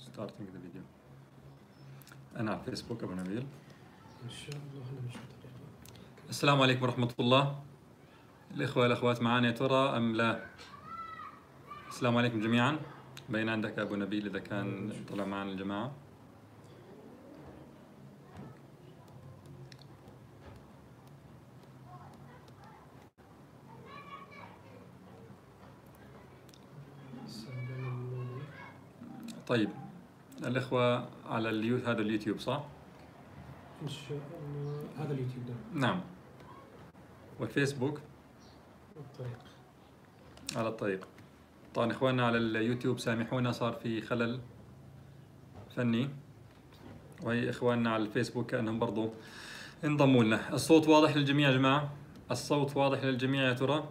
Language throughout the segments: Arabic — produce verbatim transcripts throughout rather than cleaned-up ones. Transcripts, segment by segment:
starting the video. أنا على الفيسبوك أبو نبيل. إن شاء الله أنا مش السلام عليكم ورحمة الله. الإخوة والأخوات معنا يا ترى أم لا؟ السلام عليكم جميعا. بين عندك أبو نبيل إذا كان طلع معنا الجماعة. طيب الإخوة على اليو... هذا اليوتيوب صح؟ إن شاء الله هذا اليوتيوب ده. نعم. والفيسبوك الطريق. على الطريق. طبعا إخواننا على اليوتيوب سامحونا صار في خلل فني، وهي إخواننا على الفيسبوك كأنهم برضو انضموا لنا. الصوت واضح للجميع يا جماعة؟ الصوت واضح للجميع يا ترى؟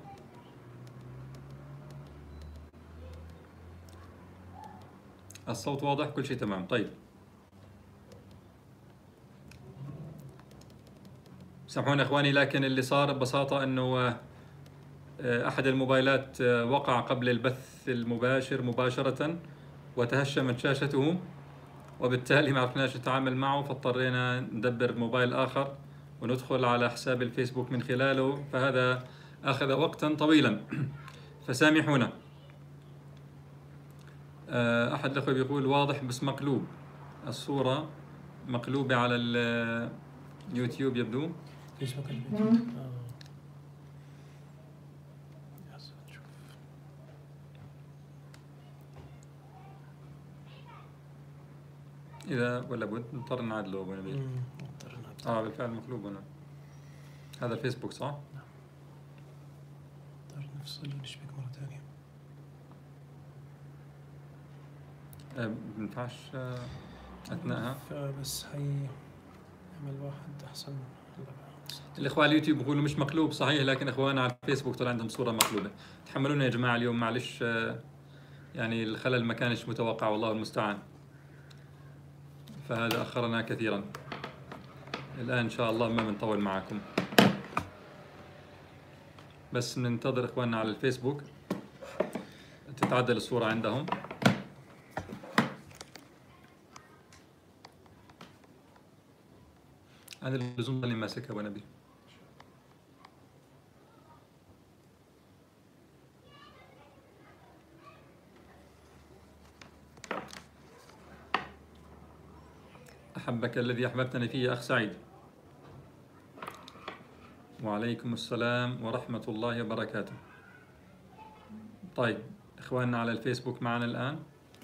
الصوت واضح، كل شيء تمام. طيب سامحوني اخواني، لكن اللي صار ببساطه انه احد الموبايلات وقع قبل البث المباشر مباشره وتهشمت شاشته، وبالتالي ما عرفناش نتعامل معه، فاضطرينا ندبر موبايل اخر وندخل على حساب الفيسبوك من خلاله، فهذا اخذ وقتا طويلا فسامحونا. أحد الأخوة بيقول واضح بس مقلوب، الصورة مقلوبة على اليوتيوب يبدو. فيسبوك الفيديو. إذا ولا بد نضطر نعدله أبو نبيل. آه بالفعل مقلوب هنا. هذا الفيسبوك صح؟ نعم. نضطر نفصل ونشبك مرة ثانية. ما بينفعش اثناءها، فبس هي عمل واحد احسن. الاخوان على اليوتيوب بيقولوا مش مقلوب صحيح، لكن اخواننا على الفيسبوك طلع عندهم صوره مقلوبه. تحملونا يا جماعه اليوم، معلش يعني الخلل ما كانش متوقع والله المستعان، فهذا اخرنا كثيرا. الان ان شاء الله ما بنطول معكم، بس ننتظر اخواننا على الفيسبوك تتعدل الصوره عندهم. أنا اللزوم اللي ماسكها أبو نبيل. أحبك الذي أحببتني فيه يا أخ سعيد. وعليكم السلام ورحمة الله وبركاته. طيب إخواننا على الفيسبوك معنا الآن.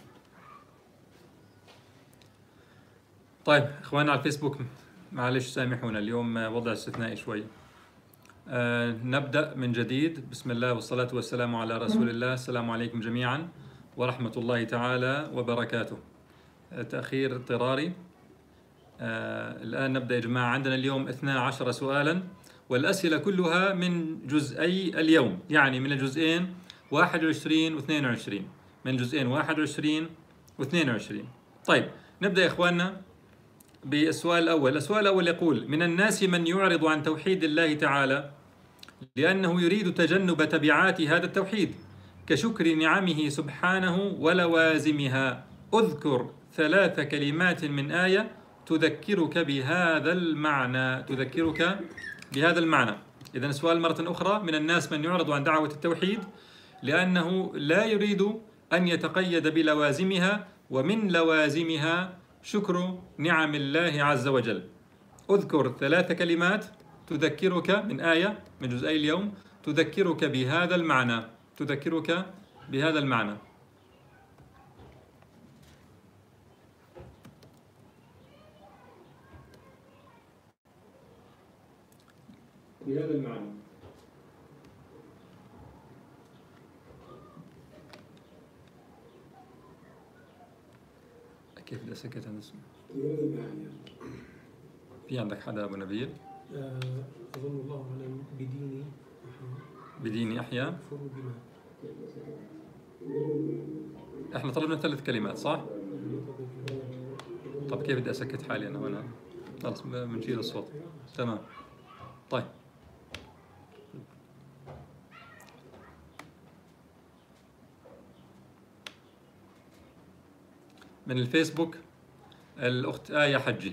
طيب إخواننا على الفيسبوك معلش سامحونا اليوم وضع استثنائي شوي. آه نبدأ من جديد. بسم الله والصلاة والسلام على رسول الله. السلام عليكم جميعا ورحمة الله تعالى وبركاته. آه تأخير اضطراري. آه الآن نبدأ يا جماعة. عندنا اليوم اثنا عشر سؤالا، والأسئلة كلها من جزئي اليوم، يعني من الجزئين واحد وعشرين واثنين وعشرين، من جزئين واحد وعشرين واثنين وعشرين. طيب نبدأ يا إخواننا بالسؤال الأول. السؤال الأول يقول: من الناس من يعرض عن توحيد الله تعالى لأنه يريد تجنب تبعات هذا التوحيد كشكر نعمه سبحانه ولوازمها. اذكر ثلاث كلمات من آية تذكرك بهذا المعنى. تذكرك بهذا المعنى. إذن السؤال مرة أخرى: من الناس من يعرض عن دعوة التوحيد لأنه لا يريد أن يتقيد بلوازمها، ومن لوازمها شكر نعم الله عز وجل. اذكر ثلاث كلمات تذكرك من آية من جزئي اليوم تذكرك بهذا المعنى. تذكرك بهذا المعنى. بهذا المعنى. كيف بدي أسكت هذا الاسم؟ في عندك حدا أبو نبيل؟ أظن الله أعلم. بديني بديني أحيا. إحنا طلبنا ثلاث كلمات صح؟ طب كيف بدي أسكت حالي أنا وأنا خلص بنشيل الصوت. تمام. طيب من الفيسبوك الأخت آية حجي،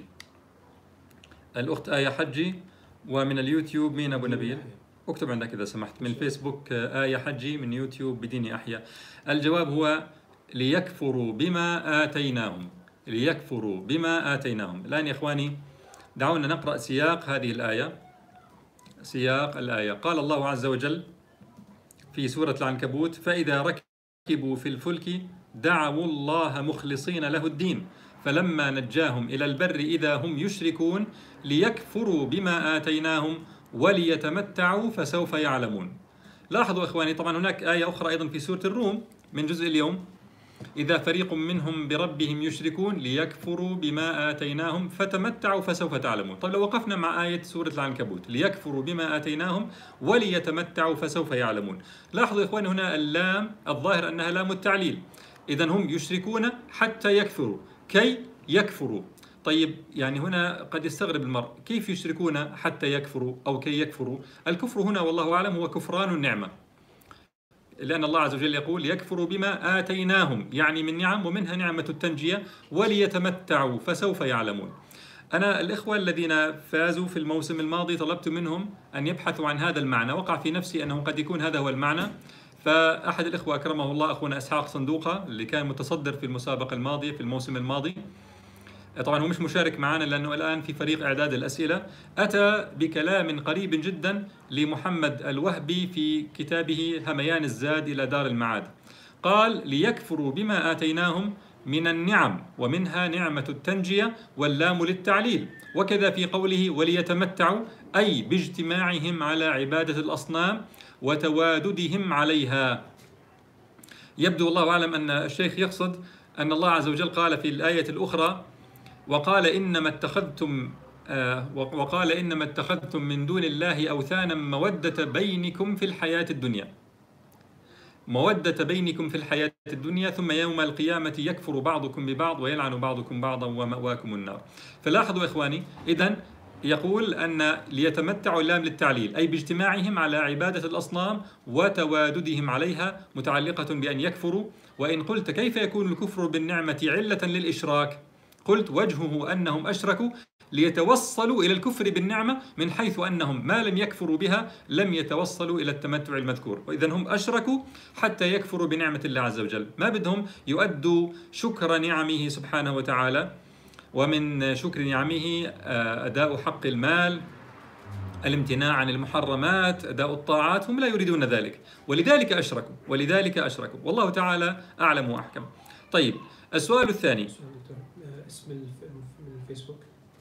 الأخت آية حجي. ومن اليوتيوب مين أبو نبيل؟ اكتب عندك إذا سمحت. من الفيسبوك آية حجي، من يوتيوب بديني أحيا. الجواب هو ليكفروا بما آتيناهم، ليكفروا بما آتيناهم. الآن يا إخواني دعونا نقرأ سياق هذه الآية. سياق الآية: قال الله عز وجل في سورة العنكبوت: فإذا ركبوا في الفلك دعوا الله مخلصين له الدين فلما نجاهم إلى البر إذا هم يشركون ليكفروا بما آتيناهم وليتمتعوا فسوف يعلمون. لاحظوا إخواني، طبعا هناك آية أخرى أيضا في سورة الروم من جزء اليوم: إذا فريق منهم بربهم يشركون ليكفروا بما آتيناهم فتمتعوا فسوف تعلمون. طيب لو وقفنا مع آية سورة العنكبوت: ليكفروا بما آتيناهم وليتمتعوا فسوف يعلمون. لاحظوا إخواني هنا اللام الظاهر أنها لام التعليل، إذن هم يشركون حتى يكفروا، كي يكفروا. طيب يعني هنا قد يستغرب المرء، كيف يشركون حتى يكفروا أو كي يكفروا؟ الكفر هنا والله أعلم هو كفران النعمة، لأن الله عز وجل يقول يكفروا بما آتيناهم، يعني من نعم، ومنها نعمة التنجية، وليتمتعوا فسوف يعلمون. أنا الإخوة الذين فازوا في الموسم الماضي طلبت منهم أن يبحثوا عن هذا المعنى، وقع في نفسي أنه قد يكون هذا هو المعنى. فأحد الإخوة أكرمه الله أخونا إسحاق صندوقة اللي كان متصدر في المسابقة الماضية في الموسم الماضي، طبعا هو مش مشارك معنا لأنه الآن في فريق إعداد الأسئلة، أتى بكلام قريب جدا لمحمد الوهبي في كتابه هميان الزاد إلى دار المعاد. قال ليكفروا بما آتيناهم من النعم، ومنها نعمة التنجية، واللام للتعليل. وكذا في قوله وليتمتعوا، أي باجتماعهم على عبادة الأصنام وتواددهم عليها. يبدو الله أعلم أن الشيخ يقصد أن الله عز وجل قال في الآية الأخرى: وقال إنما اتخذتم آه وقال إنما اتخذتم من دون الله أوثانا مودة بينكم في الحياة الدنيا، مودة بينكم في الحياة الدنيا ثم يوم القيامة يكفر بعضكم ببعض ويلعن بعضكم بعضا ومأواكم النار. فلاحظوا إخواني، إذن يقول أن ليتمتعوا اللام للتعليل، أي باجتماعهم على عبادة الأصنام وتواددهم عليها، متعلقة بأن يكفروا. وإن قلت كيف يكون الكفر بالنعمة علة للإشراك؟ قلت وجهه أنهم أشركوا ليتوصلوا إلى الكفر بالنعمة، من حيث أنهم ما لم يكفروا بها لم يتوصلوا إلى التمتع المذكور، وإذا هم أشركوا حتى يكفروا بنعمة الله عز وجل. ما بدهم يؤدوا شكر نعمه سبحانه وتعالى، ومن شكر نعمه أداء حق المال، الامتناع عن المحرمات، أداء الطاعات، هم لا يريدون ذلك، ولذلك أشركوا ولذلك أشركوا والله تعالى أعلم وأحكم. طيب السؤال الثاني، اسم الفيسبوك.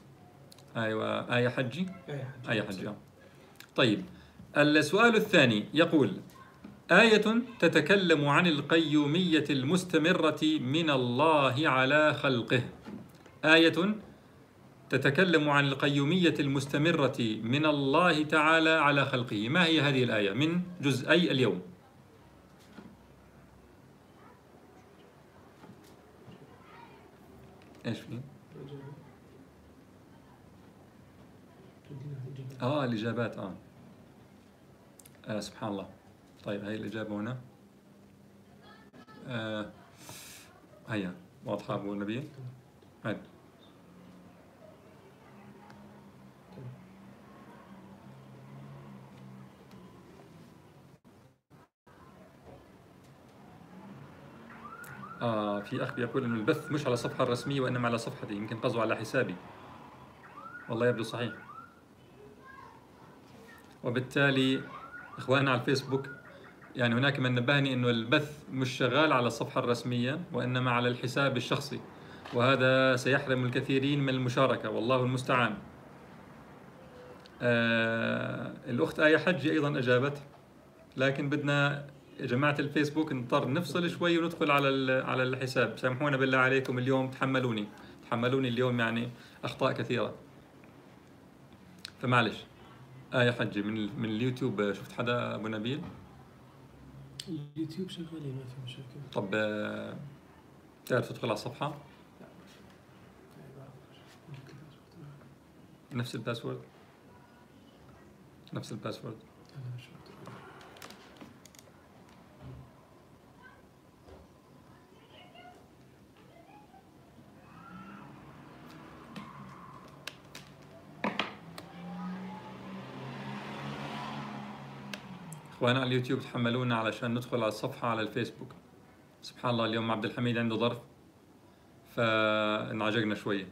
أيوة آية حجي. آية حجي. آية حجي. طيب السؤال الثاني يقول: آية تتكلم عن القيومية المستمرة من الله على خلقه. آية تتكلم عن القيومية المستمرة من الله تعالى على خلقه. ما هي هذه الآية من جزئي اليوم؟ ايش في؟ اه الاجابات اه, آه سبحان الله. طيب هاي الاجابه هنا آه هيا واضحه ابو نبيل. هاي آه في أخ بيقول إنه البث مش على الصفحة الرسمية وإنما على صفحتي، يمكن قصده على حسابي. والله يبدو صحيح. وبالتالي إخواننا على الفيسبوك، يعني هناك من نبهني إنه البث مش شغال على الصفحة الرسمية وإنما على الحساب الشخصي، وهذا سيحرم الكثيرين من المشاركة، والله المستعان. آه الأخت آية حجي أيضا أجابت، لكن بدنا يا جماعة الفيسبوك نضطر نفصل شوي وندخل على على الحساب. سامحونا بالله عليكم اليوم، تحملوني تحملوني اليوم، يعني أخطاء كثيرة، فمعلش. آية حجي من من اليوتيوب. شفت حدا أبو نبيل؟ اليوتيوب شغالين ما في مشاكل. طب تعرف تدخل على الصفحة؟ نفس الباسورد نفس الباسورد إخوانا على اليوتيوب تحملونا علشان ندخل على الصفحة على الفيسبوك. سبحان الله اليوم عبد الحميد عنده ظرف فانعجقنا شوية.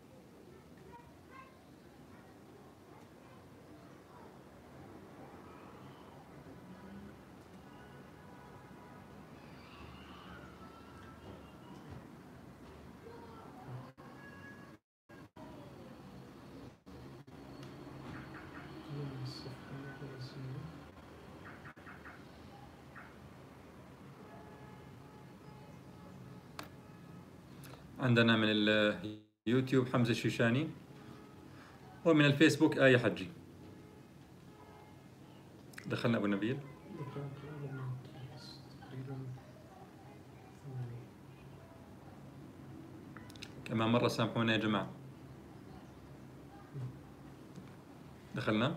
عندنا من اليوتيوب حمزة الشيشاني، ومن الفيسبوك آية حجي. دخلنا أبو نبيل. كمان مرة سامحونا يا جماعة. دخلنا.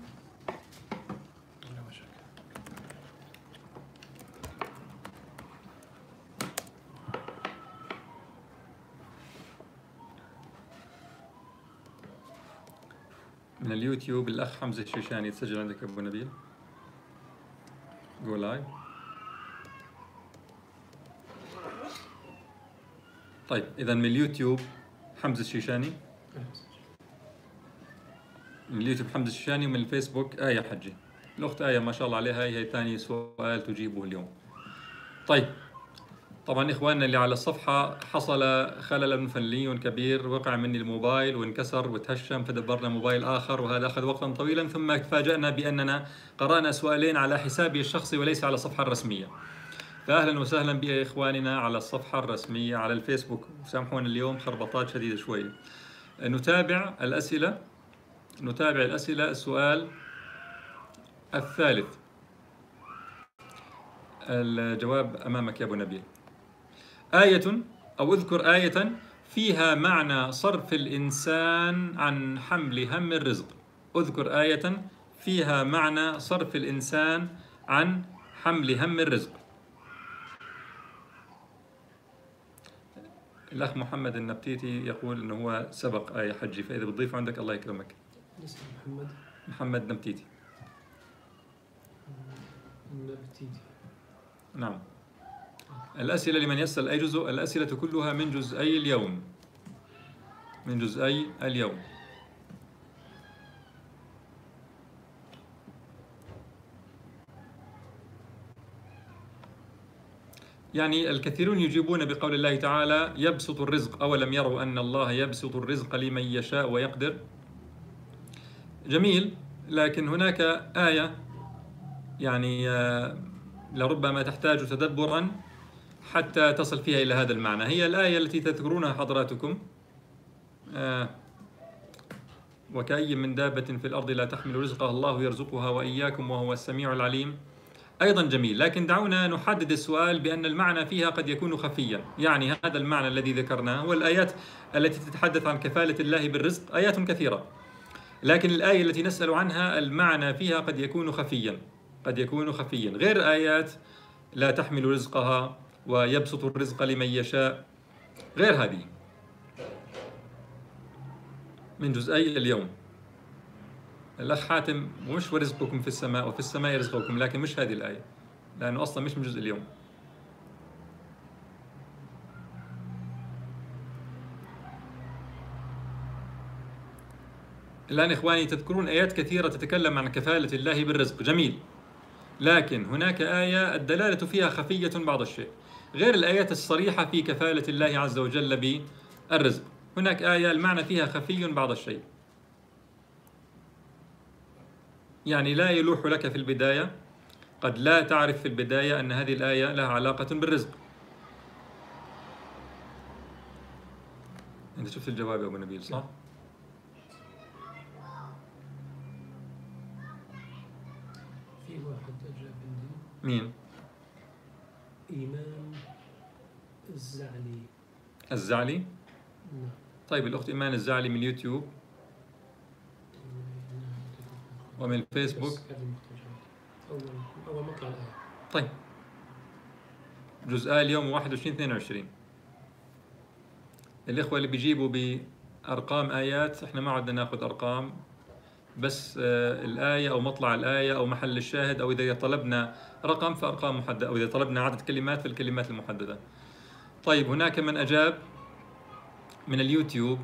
من اليوتيوب الأخ حمزة الشيشاني، تسجل عندك أبو نبيل. جو لايف. طيب إذا من اليوتيوب حمزة الشيشاني، من اليوتيوب حمزة الشيشاني، ومن الفيسبوك آية حجي. الأخت آية ما شاء الله عليها هي ثاني سؤال تجيبه اليوم. طيب طبعا إخواننا اللي على الصفحة حصل خلل فني كبير، وقع مني الموبايل وانكسر وتهشم، فدبرنا موبايل آخر وهذا أخذ وقتا طويلا، ثم تفاجأنا بأننا قرأنا سؤالين على حسابي الشخصي وليس على الصفحة الرسمية. فأهلا وسهلا بإخواننا على الصفحة الرسمية على الفيسبوك. سامحونا اليوم خربطات شديدة شوي. نتابع الأسئلة نتابع الأسئلة. السؤال الثالث، الجواب أمامك يا أبو نبيل. آية أو اذكر آية فيها معنى صرف الإنسان عن حمل هم الرزق. اذكر آية فيها معنى صرف الإنسان عن حمل هم الرزق. الأخ محمد النبتيتي يقول أنه هو سبق آية حجي، فإذا بتضيف عندك الله يكرمك. محمد محمد نبتيتي. النبتيتي. نعم. الأسئلة لمن يسأل أي جزء، الأسئلة كلها من جزئي اليوم من جزئي اليوم. يعني الكثيرون يجيبون بقول الله تعالى يبسط الرزق، أولم يروا أن الله يبسط الرزق لمن يشاء ويقدر. جميل، لكن هناك آية يعني لربما تحتاج تدبرا حتى تصل فيها إلى هذا المعنى. هي الآية التي تذكرونها حضراتكم، آه وكأي من دابة في الأرض لا تحمل رزقها الله يرزقها وإياكم وهو السميع العليم. أيضا جميل، لكن دعونا نحدد السؤال بأن المعنى فيها قد يكون خفيا. يعني هذا المعنى الذي ذكرناه والآيات التي تتحدث عن كفالة الله بالرزق آيات كثيرة، لكن الآية التي نسأل عنها المعنى فيها قد يكون خفيا قد يكون خفيا غير آيات لا تحمل رزقها ويبسط الرزق لمن يشاء، غير هذه من جزئي اليوم. الأخ حاتم مش ورزقكم في السماء وفي السماء رزقكم، لكن مش هذه الآية لأنه أصلا مش من جزء اليوم. الآن إخواني تذكرون آيات كثيرة تتكلم عن كفالة الله بالرزق، جميل، لكن هناك آية الدلالة فيها خفية بعض الشيء غير الآيات الصريحة في كفالة الله عز وجل بالرزق. هناك آية المعنى فيها خفي بعض الشيء، يعني لا يلوح لك في البداية، قد لا تعرف في البداية أن هذه الآية لها علاقة بالرزق. أنت شفت الجواب يا أبو نبيل صح؟ في واحد أجاب عندي. مين؟ إيمان الزعلي. الزعلي؟ نعم. طيب الأخت إيمان الزعلي من اليوتيوب ومن الفيسبوك. أول أول مطلع الآية. طيب جزء اليوم واحد وعشرين اثنين وعشرين. الإخوة اللي بيجيبوا بأرقام آيات، إحنا ما عدنا ناخذ أرقام، بس الآية أو مطلع الآية أو محل الشاهد، أو إذا طلبنا رقم فأرقام محددة، أو إذا طلبنا عدد كلمات فالكلمات المحددة. طيب هناك من أجاب من اليوتيوب.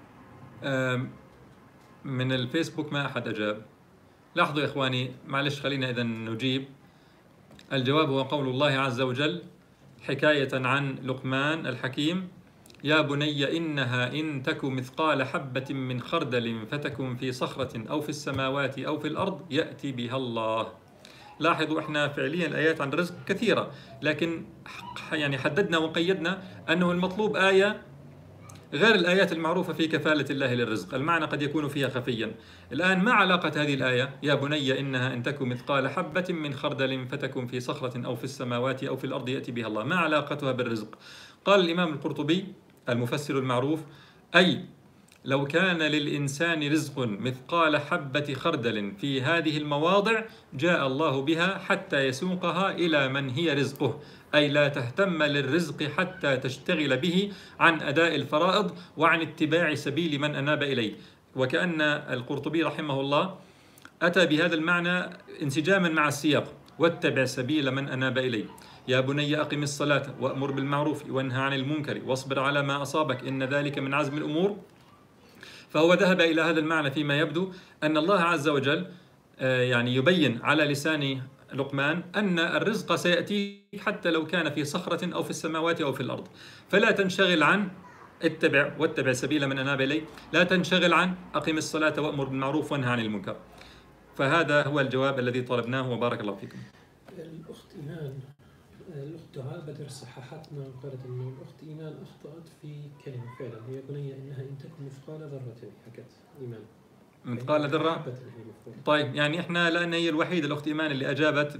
من الفيسبوك ما أحد أجاب. لاحظوا يا إخواني، معلش خلينا إذا نجيب. الجواب هو قول الله عز وجل حكاية عن لقمان الحكيم: يا بني إنها إن تك مثقال حبة من خردل فتكن في صخرة أو في السماوات أو في الأرض يأتي بها الله. لاحظوا إحنا فعليا الآيات عن الرزق كثيرة، لكن يعني حددنا وقيدنا أنه المطلوب آية غير الآيات المعروفة في كفالة الله للرزق، المعنى قد يكون فيها خفيا. الآن ما علاقة هذه الآية يا بني إنها إن تك مثقال حبة من خردل فتكن في صخرة أو في السماوات أو في الأرض يأتي بها الله؟ ما علاقتها بالرزق؟ قال الإمام القرطبي المفسر المعروف: أي لو كان للإنسان رزق مثقال حبة خردل في هذه المواضع جاء الله بها حتى يسوقها إلى من هي رزقه، أي لا تهتم للرزق حتى تشتغل به عن أداء الفرائض وعن اتباع سبيل من أناب إليه. وكأن القرطبي رحمه الله أتى بهذا المعنى انسجاما مع السياق: واتبع سبيل من أناب إليه. يا بني أقم الصلاة وأمر بالمعروف وانهى عن المنكر واصبر على ما أصابك إن ذلك من عزم الأمور. فهو ذهب إلى هذا المعنى فيما يبدو أن الله عز وجل يعني يبين على لسان لقمان أن الرزق سيأتيك حتى لو كان في صخرة أو في السماوات أو في الأرض، فلا تنشغل عن اتبع واتبع سبيل من أناب إليه، لا تنشغل عن أقم الصلاة وأمر بالمعروف وانهى عن المنكر. فهذا هو الجواب الذي طلبناه، وبارك الله فيكم. الأخت إيمان، الأخت دعاء بدر صححتنا وقالت أن الأخت إيمان أخطأت في كلمة فعلا: هي بني إنها إن تكن مثقال ذرة. حكت إيمان مثقال ذرة. طيب يعني إحنا لأن هي الوحيدة الأخت إيمان اللي أجابت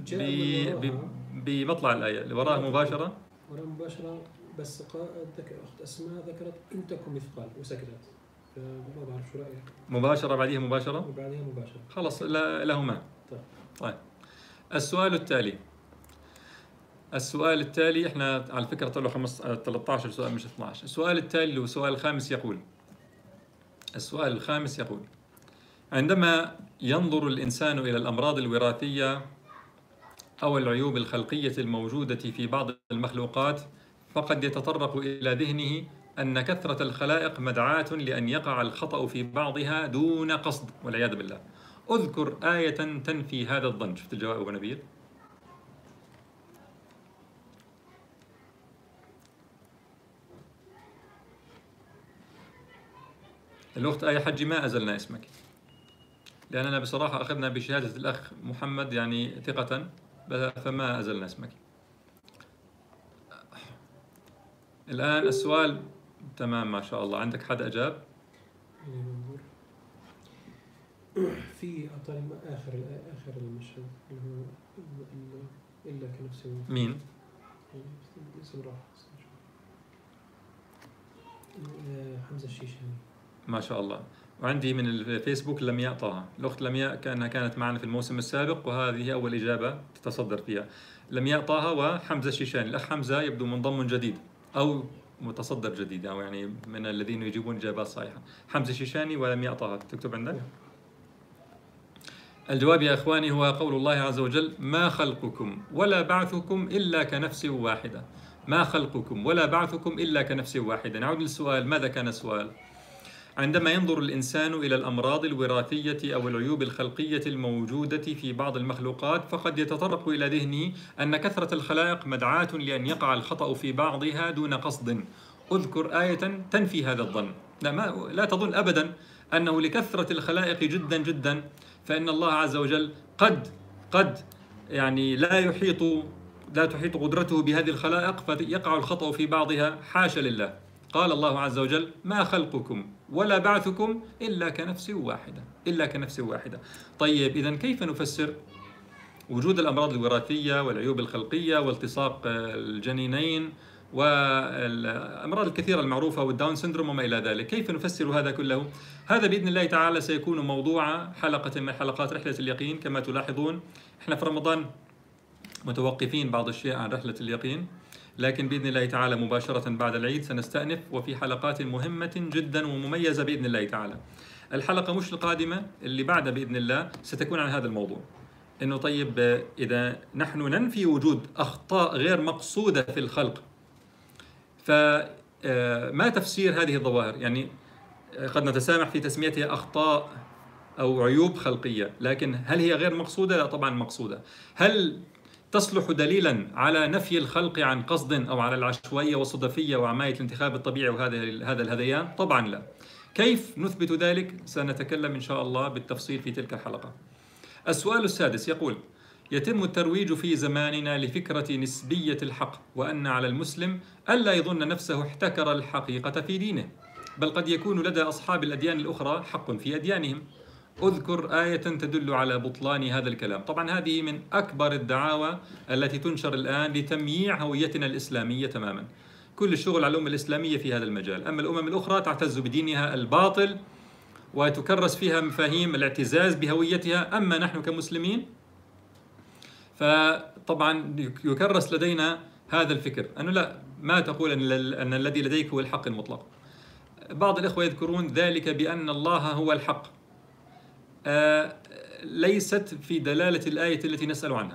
بمطلع الآية اللي وراها مباشرة وراها مباشرة، بس ذكر أخت أسماء ذكرت إن تكن مثقال وسكتت، فما بعرف شو رأيك. مباشرة بعديها مباشرة وبعديها مباشرة خلص لهما. طيب. طيب السؤال التالي السؤال التالي احنا على فكرة طلعوا ثلاثة عشر سؤال مش اثني عشر. السؤال التالي والسؤال الخامس يقول السؤال الخامس يقول: عندما ينظر الإنسان إلى الأمراض الوراثية أو العيوب الخلقية الموجودة في بعض المخلوقات فقد يتطرق إلى ذهنه أن كثرة الخلائق مدعاة لأن يقع الخطأ في بعضها دون قصد والعياذ بالله. أذكر آية تنفي هذا الظن. شفت الجواب أبو نبيل؟ الأخت آية حجي ما أزلنا اسمك، لأننا بصراحة أخذنا بشهادة الأخ محمد يعني ثقة، فما أزلنا اسمك. الآن السؤال تمام ما شاء الله. عندك حد أجاب؟ في أعطاني آخر آخر المشهد اللي هو إلا كنفسه. مين؟ اسم راح حمزة الشيشاني ما شاء الله. وعندي من الفيسبوك لمياء طه. الأخت لمياء كأنها كانت معنا في الموسم السابق، وهذه أول إجابة تتصدر فيها. لمياء طه وحمزة الشيشاني. الأخ حمزة يبدو منضم جديد أو متصدر جديد، أو يعني من الذين يجيبون إجابات صحيحة. حمزة الشيشاني ولمياء طه. تكتب عندك؟ الجواب يا إخواني هو قول الله عز وجل: ما خلقكم ولا بعثكم إلا كنفس واحدة. ما خلقكم ولا بعثكم إلا كنفس واحدة. نعود للسؤال. ماذا كان السؤال؟ عندما ينظر الإنسان إلى الأمراض الوراثية أو العيوب الخلقية الموجودة في بعض المخلوقات فقد يتطرق إلى ذهنه أن كثرة الخلائق مدعاة لأن يقع الخطأ في بعضها دون قصد. أذكر آية تنفي هذا الظن. لا, ما لا تظن أبدا أنه لكثرة الخلائق جدا جدا فإن الله عز وجل قد قد يعني لا يحيط لا تحيط قدرته بهذه الخلائق فيقع الخطأ في بعضها. حاشا لله. قال الله عز وجل: ما خلقكم ولا بعثكم إلا كنفس واحدة. إلا كنفس واحدة. طيب إذن كيف نفسر وجود الأمراض الوراثية والعيوب الخلقية والتصاق الجنينين والأمراض الكثيرة المعروفة والداون سيندروم وما إلى ذلك؟ كيف نفسر هذا كله؟ هذا بإذن الله تعالى سيكون موضوع حلقة من حلقات رحلة اليقين. كما تلاحظون إحنا في رمضان متوقفين بعض الشيء عن رحلة اليقين، لكن بإذن الله تعالى مباشرة بعد العيد سنستأنف، وفي حلقات مهمة جدا ومميزة بإذن الله تعالى. الحلقة مش القادمة اللي بعدها بإذن الله ستكون عن هذا الموضوع، إنه طيب إذا نحن ننفي وجود أخطاء غير مقصودة في الخلق، فما تفسير هذه الظواهر؟ يعني قد نتسامح في تسميتها أخطاء أو عيوب خلقية، لكن هل هي غير مقصودة؟ لا طبعا مقصودة. هل تصلح دليلا على نفي الخلق عن قصد أو على العشوائية والصدفية وعماية الانتخاب الطبيعي وهذا هذا الهذيان؟ طبعا لا. كيف نثبت ذلك؟ سنتكلم إن شاء الله بالتفصيل في تلك الحلقة. السؤال السادس يقول: يتم الترويج في زماننا لفكرة نسبية الحق، وأن على المسلم ألا يظن نفسه احتكر الحقيقة في دينه، بل قد يكون لدى أصحاب الأديان الأخرى حق في أديانهم. أذكر آية تدل على بطلان هذا الكلام. طبعا هذه من أكبر الدعاوى التي تنشر الآن لتمييع هويتنا الإسلامية تماما. كل الشغل على الأمة الإسلامية في هذا المجال، أما الأمم الأخرى تعتز بدينها الباطل وتكرس فيها مفاهيم الاعتزاز بهويتها، أما نحن كمسلمين فطبعا يكرس لدينا هذا الفكر أنه لا، ما تقول أن الذي لديك هو الحق المطلق. بعض الإخوة يذكرون ذلك بأن الله هو الحق، آه ليست في دلالة الآية التي نسأل عنها.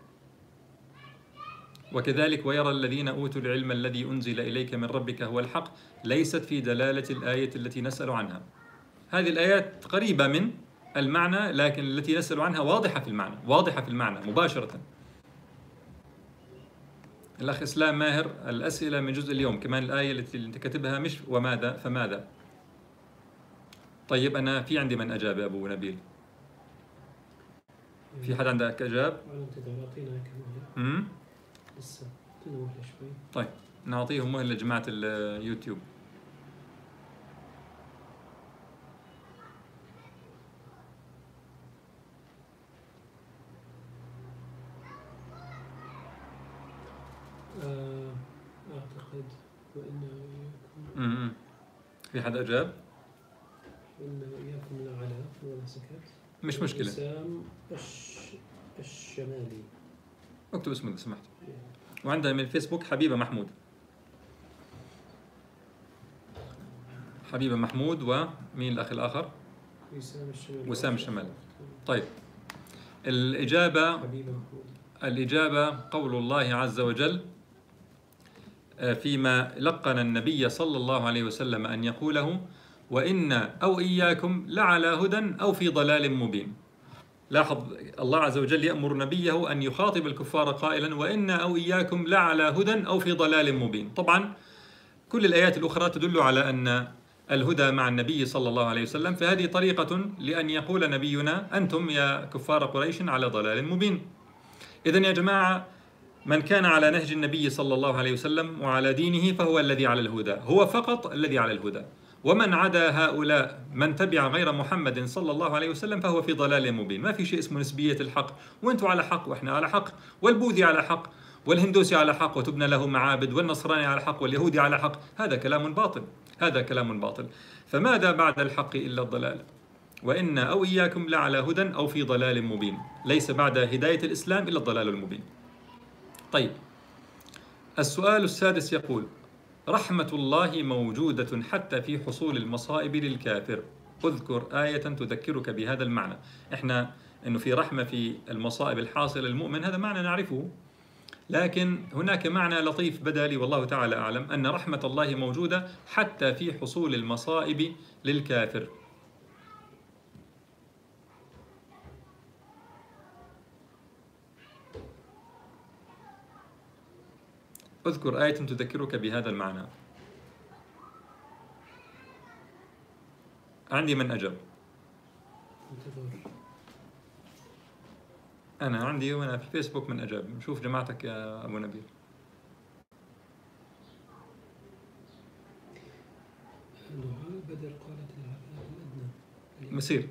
وكذلك ويرى الذين أوتوا العلم الذي أنزل إليك من ربك هو الحق، ليست في دلالة الآية التي نسأل عنها. هذه الآيات قريبة من المعنى، لكن التي نسأل عنها واضحة في المعنى، واضحة في المعنى مباشرة. الأخ إسلام ماهر، الأسئلة من جزء اليوم، كمان الآية التي أنت كاتبها مش وماذا فماذا. طيب أنا في عندي من أجاب يا أبو نبيل. في حد عندك أجاب؟ امم لسه مهلة شوي. طيب نعطيهم مهلة لجماعة اليوتيوب. أعتقد وإنا وإياكم. امم في حد أجاب؟ وإنا وإياكم لعلى ولا سكت. مش مشكلة. وسام الش... الشمالي. اكتب اسمه إذا سمحت. وعندها من الفيسبوك حبيبة محمود. حبيبة محمود، ومين الأخ الآخر؟ وسام الشمالي. وسام الشمالي. طيب الإجابة حبيبة محمود. الإجابة قول الله عز وجل فيما لقن النبي صلى الله عليه وسلم أن يقوله: وإنا أو إياكم لعلى هدى أو في ضلال مبين. لاحظ الله عز وجل يأمر نبيه أن يخاطب الكفار قائلا: وإنا أو إياكم لعلى هدى أو في ضلال مبين. طبعا كل الآيات الأخرى تدل على أن الهدى مع النبي صلى الله عليه وسلم، فهذه طريقة لأن يقول نبينا: أنتم يا كفار قريش على ضلال مبين. إذن يا جماعة، من كان على نهج النبي صلى الله عليه وسلم وعلى دينه فهو الذي على الهدى، هو فقط الذي على الهدى. ومن عدا هؤلاء من تبع غير محمد صلى الله عليه وسلم فهو في ضلال مبين. ما في شيء اسمه نسبية الحق، وانتم على حق واحنا على حق، والبوذي على حق والهندوسي على حق وتبنى له معابد، والنصراني على حق واليهودي على حق. هذا كلام باطل، هذا كلام باطل. فماذا بعد الحق إلا الضلال؟ وإنا أو إياكم لعلى هدى أو في ضلال مبين. ليس بعد هداية الإسلام إلا الضلال المبين. طيب السؤال السادس يقول: رحمة الله موجودة حتى في حصول المصائب للكافر، اذكر آية تذكرك بهذا المعنى. احنا انه في رحمة في المصائب الحاصلة للمؤمن، هذا معنى نعرفه، لكن هناك معنى لطيف بدلي والله تعالى أعلم، أن رحمة الله موجودة حتى في حصول المصائب للكافر. اذكر آية تذكرك بهذا المعنى. عندي من أجب. أنا عندي وأنا في فيسبوك من أجاب. نشوف جماعتك يا أبو نبيل. دعاء بدر قالت العذاب الأدنى. مسير.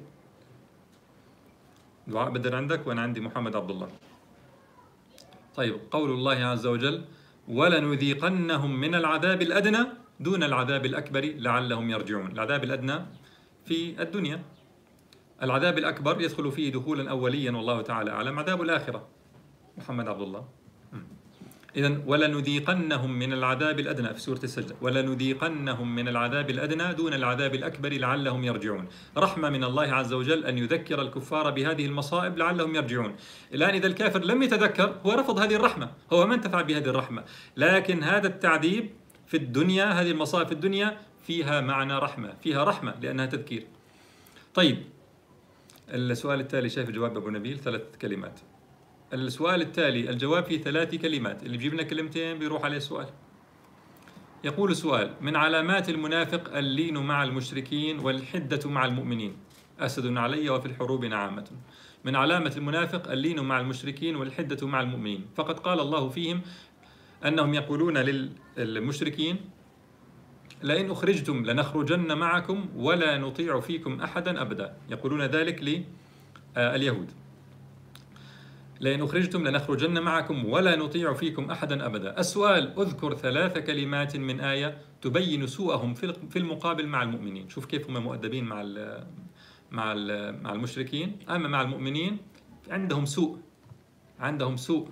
دعاء بدر عندك وأنا عندي محمد عبد الله. طيب قول الله عز وجل: ولنذيقنهم من العذاب الأدنى دون العذاب الأكبر لعلهم يرجعون. العذاب الأدنى في الدنيا، العذاب الأكبر يدخل فيه دخولا أوليا والله تعالى أعلم عذاب الآخرة. محمد عبد الله. إذن ولنذيقنهم من العذاب الأدنى في سورة السجدة، ولنذيقنهم من العذاب الأدنى دون العذاب الأكبر لعلهم يرجعون. رحمة من الله عز وجل أن يذكر الكفار بهذه المصائب لعلهم يرجعون. الآن إذا الكافر لم يتذكر هو رفض هذه الرحمة، هو ما انتفع بهذه الرحمة، لكن هذا التعذيب في الدنيا، هذه المصائب في الدنيا فيها معنى رحمة، فيها رحمة لأنها تذكير. طيب السؤال التالي، شايف جواب أبو نبيل ثلاث كلمات. السؤال التالي الجواب فيه ثلاث كلمات، اللي بيجيب لنا كلمتين بيروح عليه السؤال. يقول السؤال: من علامات المنافق اللين مع المشركين والحدة مع المؤمنين، أسد علي وفي الحروب نعامة. من علامة المنافق اللين مع المشركين والحدة مع المؤمنين، فقد قال الله فيهم أنهم يقولون للمشركين: لئن أخرجتم لنخرجن معكم ولا نطيع فيكم أحدا أبدا. يقولون ذلك لليهود: لئن أخرجتم لنخرجن معكم ولا نطيع فيكم أحدا أبدا. السؤال: أذكر ثلاث كلمات من آية تبين سوءهم في المقابل مع المؤمنين. شوف كيف هم مؤدبين مع ال مع ال مع المشركين، أما مع المؤمنين عندهم سوء، عندهم سوء.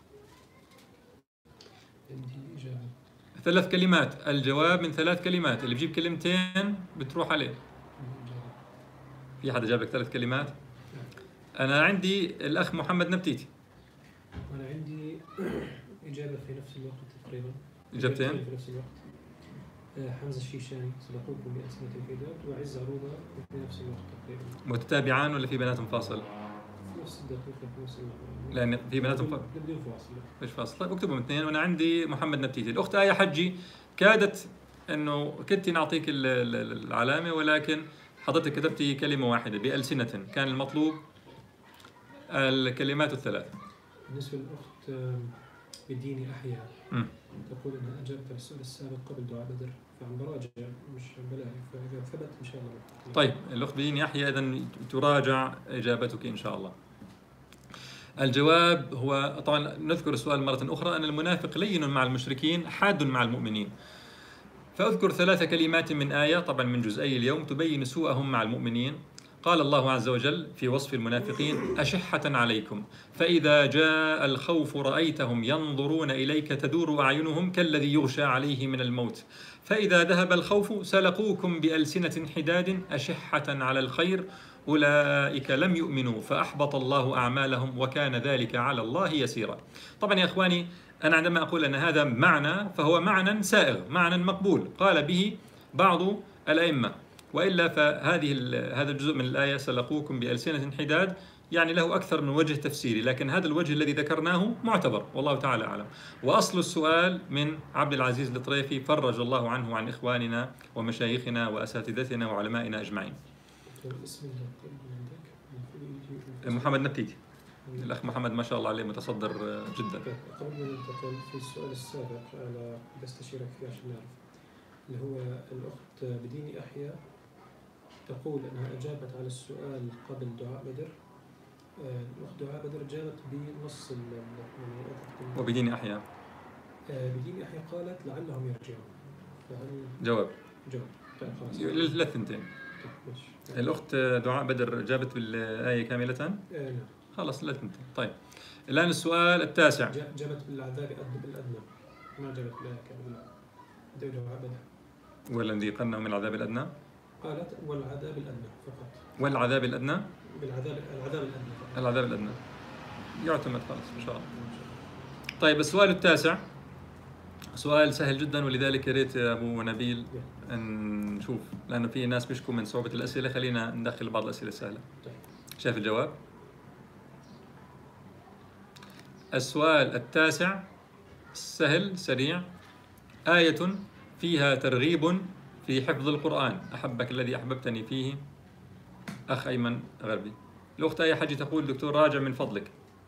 ثلاث كلمات، الجواب من ثلاث كلمات، اللي بجيب كلمتين بتروح عليه. في حدا جاب لك ثلاث كلمات؟ أنا عندي الأخ محمد نبتيتي. أنا عندي إجابة في نفس الوقت تقريبا. إجابتين في نفس الوقت. حمزة الشيشاني: سبقوكم بألسنة الحداد، وعز عروبة في نفس الوقت تقريبا. متتابعان ولا في بيناتهم فاصل؟ في نفس الدقيقة، في نفس الوقت. لأن في بيناتهم فاصل. بدون فاصل. فيش فاصل. طيب اكتبهم اثنين. وأنا عندي محمد نبتيتي. الأخت آية حجي كادت إنه كنت نعطيك العلامة، ولكن حضرتك كتبتي كلمة واحدة بألسنة، كان المطلوب الكلمات الثلاث. بالنسبة للأخت بديني أحيا، م. تقول أنها أجابت على السؤال السابق قبل دعاء بدر، فعم براجع مش بلاقي، فإذا ثبت إن شاء الله. طيب الأخت بديني أحيا إذن تراجع إجابتك إن شاء الله. الجواب هو طبعا نذكر السؤال مرة أخرى، أن المنافق لين مع المشركين حاد مع المؤمنين. فأذكر ثلاث كلمات من آية طبعا من جزئي اليوم تبين سوءهم مع المؤمنين. قال الله عز وجل في وصف المنافقين: أشحة عليكم فإذا جاء الخوف رأيتهم ينظرون إليك تدور أعينهم كالذي يغشى عليه من الموت فإذا ذهب الخوف سلقوكم بألسنة حداد أشحة على الخير أولئك لم يؤمنوا فأحبط الله أعمالهم وكان ذلك على الله يسيرا. طبعا يا إخواني، أنا عندما أقول أن هذا معنى فهو معنى سائغ، معنى مقبول قال به بعض الأئمة، وإلا فهذه هذا الجزء من الآية سلقوكم بألسنة حداد يعني له أكثر من وجه تفسيري، لكن هذا الوجه الذي ذكرناه معتبر والله تعالى أعلم. وأصل السؤال من عبد العزيز الطريفي فرج الله عنه وعن إخواننا ومشايخنا وأساتذتنا وعلمائنا أجمعين. محمد نبتيتي، الأخ محمد ما شاء الله عليه متصدر جدا. قبل ما ننتقل في السؤال السابق على بستشيرك فيه عشان نعرف، اللي هو الأخت بديني أحيا تقول أنها أجابت على السؤال قبل دعاء بدر. الأخت دعاء بدر جابت بنص يعني وبديني أحيا بديني أحيا قالت لعلهم يرجعون. فهل جواب؟ جواب. طيب خلاص. للثنتين. الأخت دعاء بدر جابت بالآية كاملة؟ آه نعم. خلاص للثنتين. طيب الآن السؤال التاسع. جابت بالعذاب الأدنى، ما جابت بالآية كاملة. دعاء بدر. ولنذيقنهم من العذاب الأدنى. قالت والعذاب الأدنى فقط. والعذاب الأدنى؟ بالعذاب العذاب الأدنى فقط. العذاب الأدنى يعتمد خلاص إن شاء الله. طيب السؤال التاسع سؤال سهل جدا، ولذلك يا ريت يا أبو نبيل أن نشوف، لأنه في ناس بيشكوا من صعوبة الأسئلة، خلينا ندخل بعض الأسئلة السهلة. شايف الجواب؟ السؤال التاسع سهل سريع: آية فيها ترغيب في حفظ القرآن، أحبك الذي أحببتني فيه أخ أيمن غربي. الأخت آية حجي تقول: دكتور راجع من فضلك.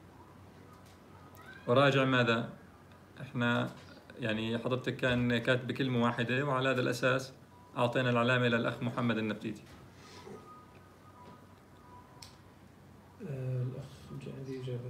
وراجع ماذا؟ إحنا يعني حضرتك كان كاتب بكلمة واحدة، وعلى هذا الأساس أعطينا العلامة للأخ محمد النبتيتي. آه الأخ عندي إجابة.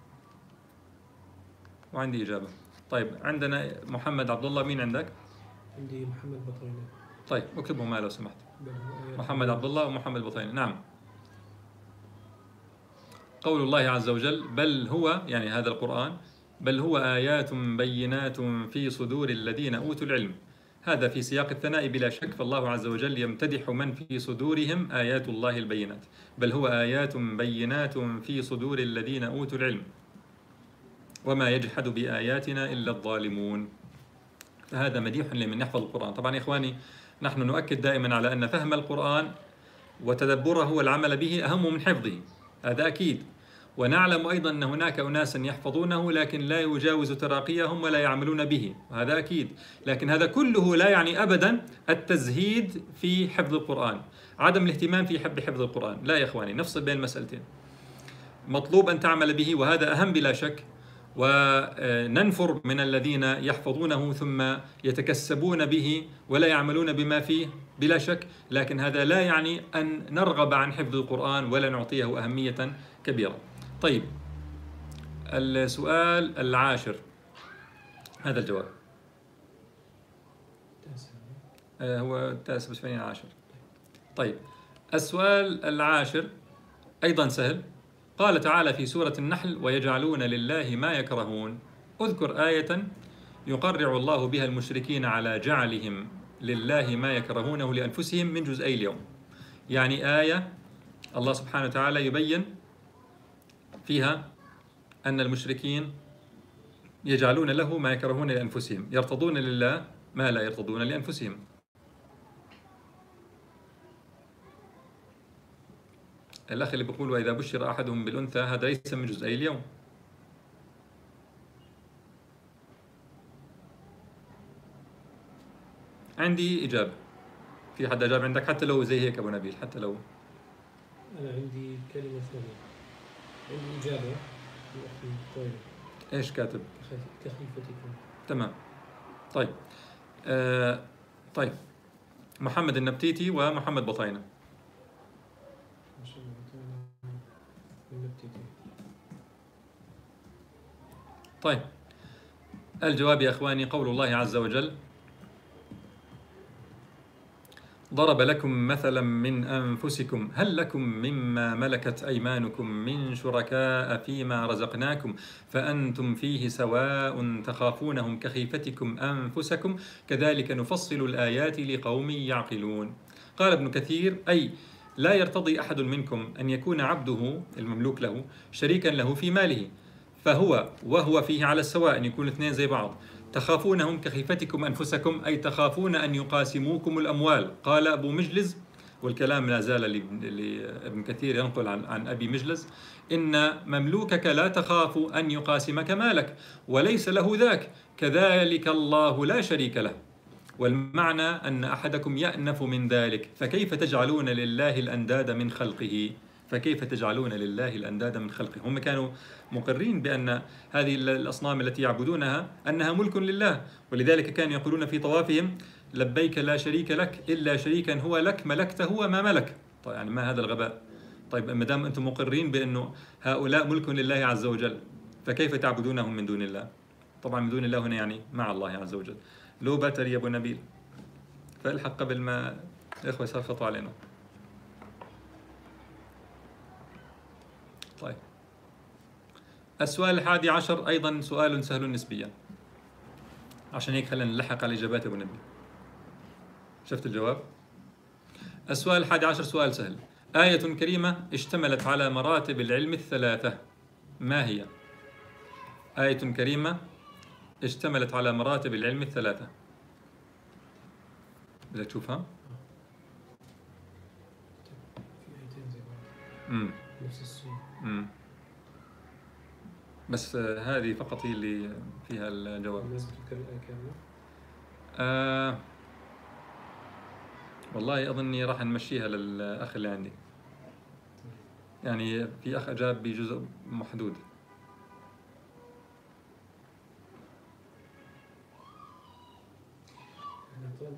وعندي إجابة. طيب عندنا محمد عبد الله، مين عندك؟ عندي محمد بطينة. طيب اكتبهم معي لو سمحت. محمد عبد الله ومحمد بطينة. نعم. قول الله عز وجل: بل هو يعني هذا القرآن بل هو آيات بينات في صدور الذين أوتوا العلم. هذا في سياق الثناء بلا شك، فالله عز وجل يمتدح من في صدورهم آيات الله البينات، بل هو آيات بينات في صدور الذين أوتوا العلم وما يجحد بآياتنا إلا الظالمون. فهذا مديح لمن يحفظ القرآن. طبعا يا إخواني، نحن نؤكد دائما على أن فهم القرآن وتدبره والعمل به أهم من حفظه، هذا أكيد. ونعلم أيضا أن هناك أناسا يحفظونه لكن لا يجاوز تراقيهم ولا يعملون به، وهذا أكيد. لكن هذا كله لا يعني أبدا التزهيد في حفظ القرآن، عدم الاهتمام في حب حفظ القرآن، لا يا إخواني، نفصل بين المسألتين. مطلوب أن تعمل به وهذا أهم بلا شك، وننفر من الذين يحفظونه ثم يتكسبون به ولا يعملون بما فيه بلا شك، لكن هذا لا يعني أن نرغب عن حفظ القرآن ولا نعطيه أهمية كبيرة. طيب، السؤال العاشر، هذا الجواب آه هو التاسع بس عاشر. طيب، السؤال العاشر أيضا سهل. قال تعالى في سورة النحل: ويجعلون لله ما يكرهون. اذكر آية يقرع الله بها المشركين على جعلهم لله ما يكرهونه لأنفسهم من جزئي اليوم. يعني آية الله سبحانه وتعالى يبين فيها أن المشركين يجعلون له ما يكرهون لأنفسهم، يرتضون لله ما لا يرتضون لأنفسهم. الأخ اللي بيقول وإذا بشر أحدهم بالأنثى، هذا ليس من جزئي اليوم. عندي إجابة. في حد أجاب عندك؟ حتى لو زي هيك أبو نبيل، حتى لو. أنا عندي كلمة ثانية، عندي إجابة. طيب، إيش كاتب؟ كخيفتكم. تمام. طيب. آه طيب، محمد النبتيتي ومحمد بطينة. طيب، الجواب يا إخواني قول الله عز وجل: ضرب لكم مثلا من أنفسكم هل لكم مما ملكت أيمانكم من شركاء فيما رزقناكم فأنتم فيه سواء تخافونهم كخيفتكم أنفسكم كذلك نفصل الآيات لقوم يعقلون. قال ابن كثير: أي لا يرتضي أحد منكم أن يكون عبده المملوك له شريكا له في ماله، فهو وهو فيه على السواء، أن يكون الاثنين زي بعض. تخافونهم كخيفتكم أنفسكم، أي تخافون أن يقاسموكم الأموال. قال أبو مجلز، والكلام لا زال لابن كثير ينقل عن, عن أبي مجلز: إن مملوكك لا تخاف أن يقاسمك مالك وليس له ذاك، كذلك الله لا شريك له. والمعنى أن أحدكم يأنف من ذلك، فكيف تجعلون لله الأنداد من خلقه فكيف تجعلون لله الأنداد من خلقه. هم كانوا مقرين بأن هذه الأصنام التي يعبدونها أنها ملك لله، ولذلك كانوا يقولون في طوافهم: لبيك لا شريك لك إلا شريكا هو لك ملكته وما ملك. طيب، يعني ما هذا الغباء؟ طيب، ما دام أنتم مقرين بأنه هؤلاء ملك لله عز وجل، فكيف تعبدونهم من دون الله؟ طبعا من دون الله هنا يعني مع الله عز وجل. لو باتر يا أبو نبيل، فالحق قبل ما الإخوة يسخطوا علينا. طيب، السؤال الحادي عشر أيضا سؤال سهل نسبيا، عشان هيك خلينا نلحق على الإجابات أبو نبيل. شفت الجواب؟ السؤال الحادي عشر سؤال سهل. آية كريمة اشتملت على مراتب العلم الثلاثة، ما هي؟ آية كريمة اشتملت على مراتب العلم الثلاثة. بدك تشوفها؟ في آيتين زي بعض امم نفس السورة. امم بس آه، هذه فقط هي اللي فيها الجواب. الناس بتذكر الآية كاملة؟ آه والله أظني راح نمشيها للأخ اللي عندي، يعني في أخ أجاب بجزء محدود. أنا طالب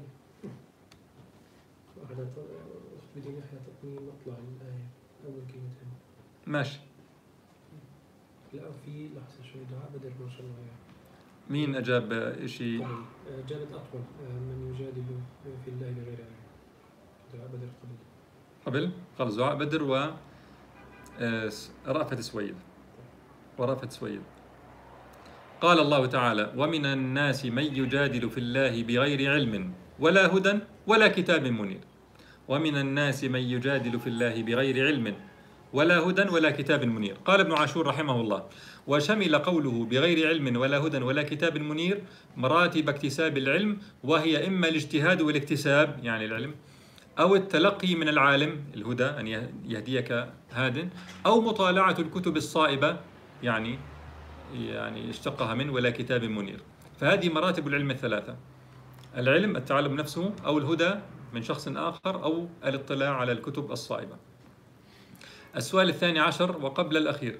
أنا طالب بدي نحيا تقنين مطلع الآية أول كلمتين. ماشي. لا، في لحظة شوي دعاء بدر ما شاء الله يعني. مين أجاب إشي؟ طيب، جانت أطول من يجادل في الله بغير علم. دعاء بدر قبل قبل خلص دعاء بدر و آه، رأفت سويد ورأفت سويد. قال الله تعالى: ومن الناس من يجادل في الله بغير علم ولا هدى ولا كتاب منير. ومن الناس من يجادل في الله بغير علم ولا هدى ولا كتاب منير. قال ابن عاشور رحمه الله: وشمل قوله بغير علم ولا هدى ولا كتاب منير مراتب اكتساب العلم، وهي إما الاجتهاد والاكتساب يعني العلم، أو التلقي من العالم الهدى أن يهديك هاد، أو مطالعة الكتب الصائبة يعني يعني اشتقها من ولا كتاب منير. فهذه مراتب العلم الثلاثة: العلم التعلم نفسه، أو الهدى من شخص آخر، أو الاطلاع على الكتب الصائبة. السؤال الثاني عشر وقبل الأخير،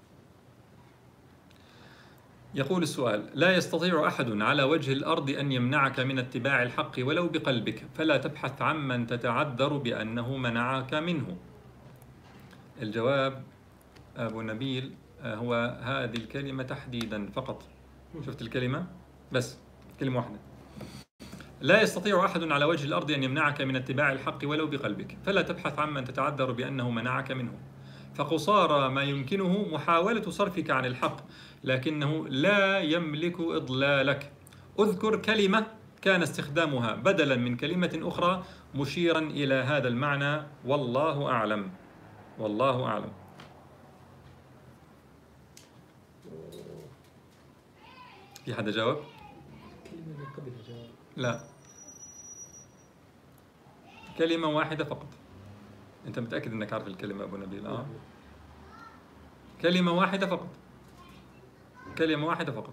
يقول السؤال: لا يستطيع أحد على وجه الأرض أن يمنعك من اتباع الحق ولو بقلبك، فلا تبحث عمن تتعذر بأنه منعك منه. الجواب أبو نبيل هو هذه الكلمة تحديدا فقط. شفت الكلمة؟ بس كلمة واحدة: لا يستطيع أحد على وجه الأرض أن يمنعك من اتباع الحق ولو بقلبك، فلا تبحث عمن تتعذر بأنه منعك منه، فقصارى ما يمكنه محاولة صرفك عن الحق، لكنه لا يملك إضلالك. اذكر كلمة كان استخدامها بدلا من كلمة أخرى مشيرا إلى هذا المعنى، والله أعلم. والله أعلم. في حدا جاوب؟ كلمة اللي قبلها جواب. لا، كلمة واحدة فقط. أنت متأكد أنك عارف الكلمة أبو نبيل؟ آه. كلمة واحدة فقط. كلمة واحدة فقط.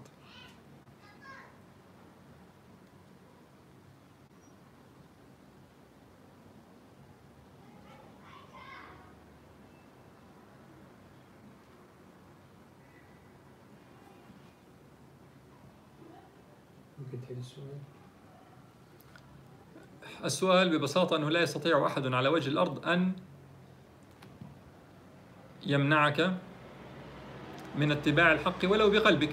ممكن تعيد السؤال؟ السؤال ببساطة أنه لا يستطيع أحد على وجه الأرض أن يمنعك من اتباع الحق ولو بقلبك،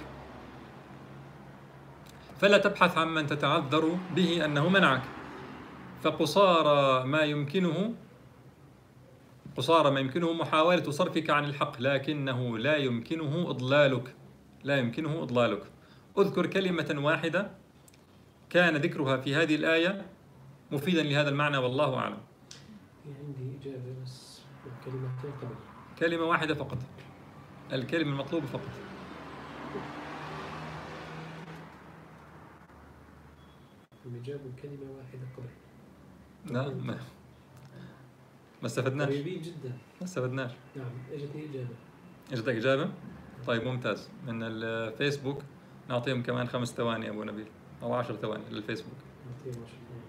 فلا تبحث عمن تتعذر به أنه منعك، فقصارى ما يمكنه قصارى ما يمكنه محاولة صرفك عن الحق، لكنه لا يمكنه إضلالك. لا يمكنه إضلالك. أذكر كلمة واحدة كان ذكرها في هذه الآية مفيدا لهذا المعنى، والله أعلم. عندي إجابة بس كلمتين قبل. كلمة واحدة فقط. الكلمة المطلوبة فقط. اللي جابوا كلمة واحدة قبل. لا، ما ما استفدناش. قريبين جدا. ما استفدناش. نعم، اجتني إجابة. اجتك إجابة؟ طيب ممتاز. من الفيسبوك نعطيهم كمان خمس ثواني أبو نبيل، أو عشر ثواني للفيسبوك. نعطيهم عشر ثواني.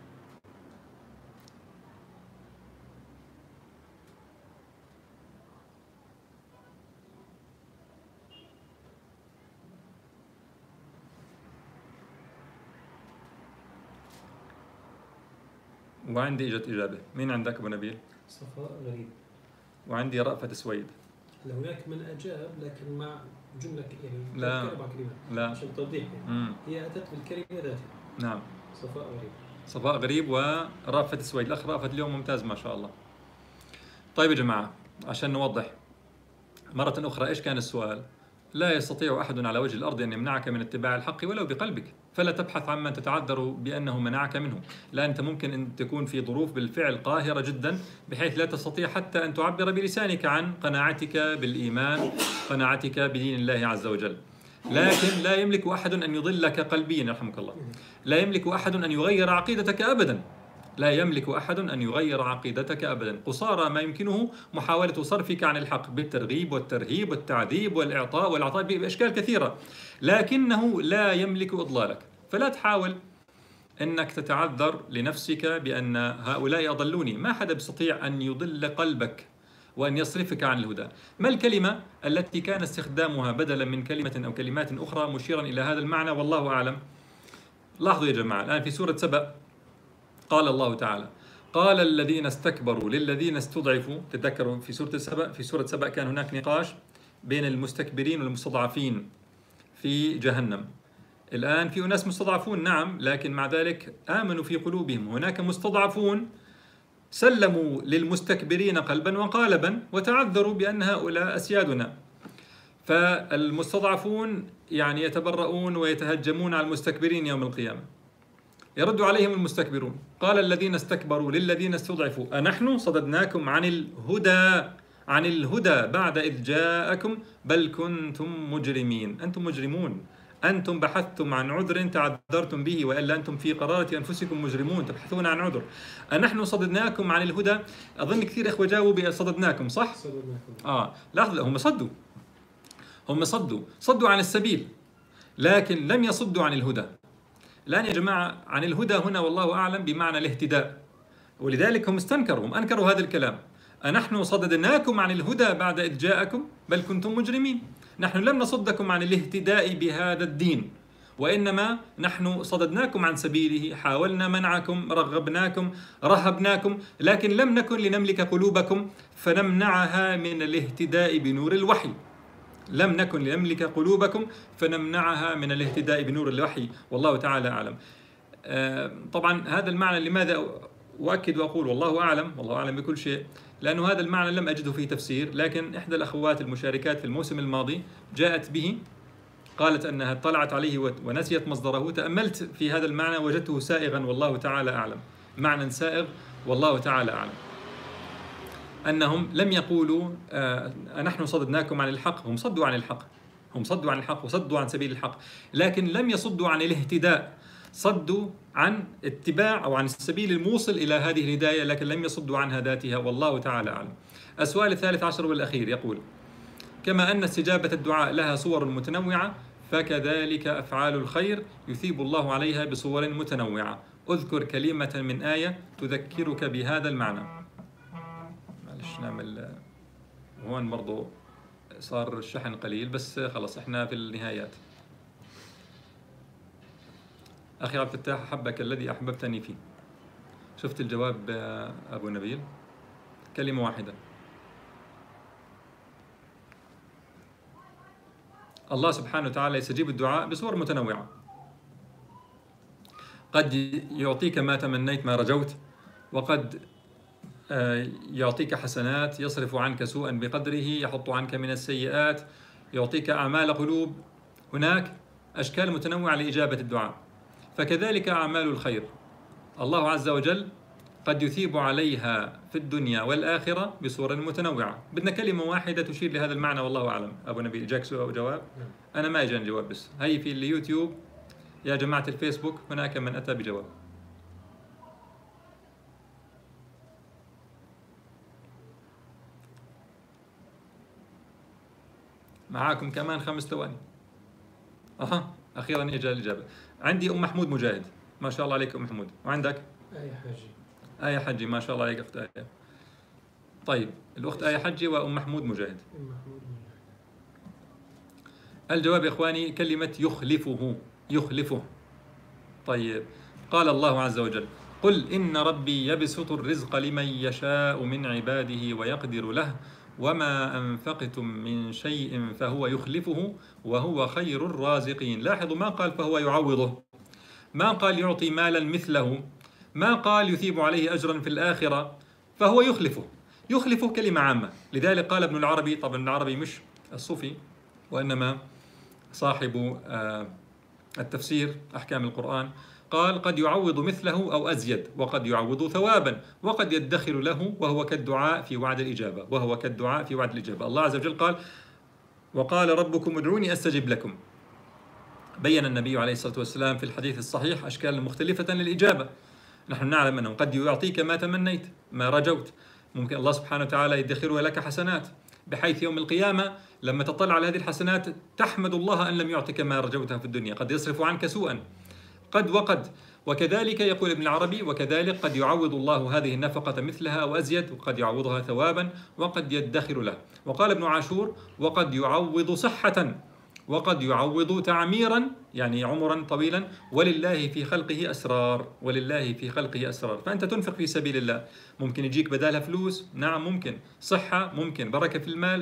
وعندي إجت إجابة. مين عندك أبو نبيل؟ صفاء غريب. وعندي رأفت سويد. هناك من أجاب لكن مع جملة يعني لا. أربع كلمات. لا. عشان توضيح يعني. مم. هي أتت بالكلمة ذاتها. نعم. صفاء غريب. صفاء غريب ورأفت سويد. الأخ رأفت اليوم ممتاز ما شاء الله. طيب يا جماعة، عشان نوضح مرة أخرى إيش كان السؤال. لا يستطيع أحد على وجه الأرض أن يمنعك من اتباع الحق ولو بقلبك، فلا تبحث عمن تتعذر بأنه منعك منه. لا، أنت ممكن أن تكون في ظروف بالفعل قاهرة جدا بحيث لا تستطيع حتى أن تعبر بلسانك عن قناعتك بالإيمان، قناعتك بدين الله عز وجل، لكن لا يملك أحد أن يضلك قلبيا رحمك الله. لا يملك أحد أن يغير عقيدتك أبدا. لا يملك أحد أن يغير عقيدتك أبدا. قصارى ما يمكنه محاولة صرفك عن الحق بالترغيب والترهيب والتعذيب والإعطاء والعطاء بأشكال كثيرة، لكنه لا يملك إضلالك. فلا تحاول أنك تتعذر لنفسك بأن هؤلاء أضلوني. ما حدا يستطيع أن يضل قلبك وأن يصرفك عن الهدى. ما الكلمة التي كان استخدامها بدلا من كلمة أو كلمات أخرى مشيرا إلى هذا المعنى؟ والله أعلم. لاحظوا يا جماعة، الآن في سورة سبأ قال الله تعالى: قال الذين استكبروا للذين استضعفوا. تتذكروا في سورة سبأ في سورة سبأ كان هناك نقاش بين المستكبرين والمستضعفين في جهنم. الآن في ناس مستضعفون نعم، لكن مع ذلك آمنوا في قلوبهم. هناك مستضعفون سلموا للمستكبرين قلبا وقالبا وتعذروا بأن هؤلاء أسيادنا. فالمستضعفون يعني يتبرؤون ويتهجمون على المستكبرين يوم القيامة. يرد عليهم المستكبرون: قال الذين استكبروا للذين استضعفوا أنحن صددناكم عن الهدى عن الهدى بعد إذ جاءكم بل كنتم مجرمين. أنتم مجرمون، أنتم بحثتم عن عذر تعذرتم به، وإلا أنتم في قرارة أنفسكم مجرمون تبحثون عن عذر. أنحن صددناكم عن الهدى. أظن كثير إخوة جاوبوا بصددناكم، صح؟ صددناكم. آه لاحظوا، هم صدوا هم صدوا صدوا عن السبيل، لكن لم يصدوا عن الهدى. الآن يا جماعة، عن الهدى هنا والله أعلم بمعنى الاهتداء، ولذلك هم استنكروا، هم أنكروا هذا الكلام. أنحن صددناكم عن الهدى بعد إذ جاءكم بل كنتم مجرمين. نحن لم نصدكم عن الاهتداء بهذا الدين، وإنما نحن صددناكم عن سبيله، حاولنا منعكم، رغبناكم، رهبناكم، لكن لم نكن لنملك قلوبكم فنمنعها من الاهتداء بنور الوحي. لم نكن لنملك قلوبكم فنمنعها من الاهتداء بنور الوحي، والله تعالى أعلم. آه طبعا هذا المعنى لماذا أؤكد وأقول والله أعلم، والله أعلم بكل شيء؟ لأنه هذا المعنى لم أجده في تفسير، لكن إحدى الأخوات المشاركات في الموسم الماضي جاءت به، قالت أنها اطلعت عليه ونسيت مصدره. تأملت في هذا المعنى وجدته سائغا، والله تعالى أعلم، معنى سائغ والله تعالى أعلم. أنهم لم يقولوا آه نحن صددناكم عن الحق، هم صدوا عن الحق، هم صدوا عن الحق وصدوا عن سبيل الحق، لكن لم يصدوا عن الاهتداء، صدوا عن اتباع أو عن السبيل الموصل إلى هذه الهداية، لكن لم يصدوا عنها ذاتها، والله تعالى أعلم. السؤال الثالث عشر والأخير يقول: كما أن استجابة الدعاء لها صور متنوعة، فكذلك أفعال الخير يثيب الله عليها بصور متنوعة. أذكر كلمة من آية تذكرك بهذا المعنى. معلش نعمل هون برضو صار الشحن قليل، بس خلص احنا في النهايات. أخي عبد الفتاح، أحبك الذي أحببتني فيه. شفت الجواب أبو نبيل؟ كلمة واحدة: الله سبحانه وتعالى يستجيب الدعاء بصور متنوعة. قد يعطيك ما تمنيت ما رجوت، وقد يعطيك حسنات، يصرف عنك سوءا بقدره، يحط عنك من السيئات، يعطيك أعمال قلوب. هناك أشكال متنوعة لإجابة الدعاء. فكذلك أعمال الخير، الله عز وجل قد يثيب عليها في الدنيا والآخرة بصور متنوعة. بدنا كلمة واحدة تشير لهذا المعنى، والله أعلم. أبو نبيل، جاك سؤال جواب؟ أنا ما إجاني جواب، بس هي في اليوتيوب يا جماعة الفيسبوك هناك من أتى بجواب. معاكم كمان خمس ثواني. أها أخيرا إجا الإجابة. عندي أم محمود مجاهد، ما شاء الله عليك أم محمود. وعندك آية حجي. آية حجي، ما شاء الله عليك أخت آية. طيب الأخت آية حجي وأم محمود مجاهد. الجواب يا إخواني كلمة يخلفه، يخلفه. طيب قال الله عز وجل: قل إن ربي يبسط الرزق لمن يشاء من عباده ويقدر له وما أنفقتم من شيء فهو يخلفه وهو خير الرازقين. لاحظوا ما قال فهو يعوضه، ما قال يعطي مالا مثله، ما قال يثيب عليه أجرا في الآخرة، فهو يخلفه. يخلفه كلمة عامة. لذلك قال ابن العربي، طبعا ابن العربي مش الصوفي وإنما صاحب التفسير أحكام القرآن، قال: قد يعوض مثله أو أزيد، وقد يعوض ثوابا، وقد يدخر له، وهو كالدعاء في وعد الإجابة، وهو كالدعاء في وعد الإجابة. الله عز وجل قال: وقال ربكم ادعوني أستجب لكم. بين النبي عليه الصلاة والسلام في الحديث الصحيح أشكال مختلفة للإجابة. نحن نعلم أنه قد يعطيك ما تمنيت ما رجوت، ممكن الله سبحانه وتعالى يدخر لك حسنات، بحيث يوم القيامة لما تطلع على هذه الحسنات تحمد الله أن لم يعطك ما رجوته في الدنيا. قد يصرف عنك سوءا، قد وقد. وكذلك يقول ابن العربي: وكذلك قد يعوض الله هذه النفقة مثلها أو أزيد، وقد يعوضها ثوابا، وقد يدخر له. وقال ابن عاشور: وقد يعوض صحة، وقد يعوض تعميرا، يعني عمرا طويلا، ولله في خلقه أسرار، ولله في خلقه أسرار. فأنت تنفق في سبيل الله، ممكن يجيك بدالها فلوس، نعم ممكن، صحة ممكن، بركة في المال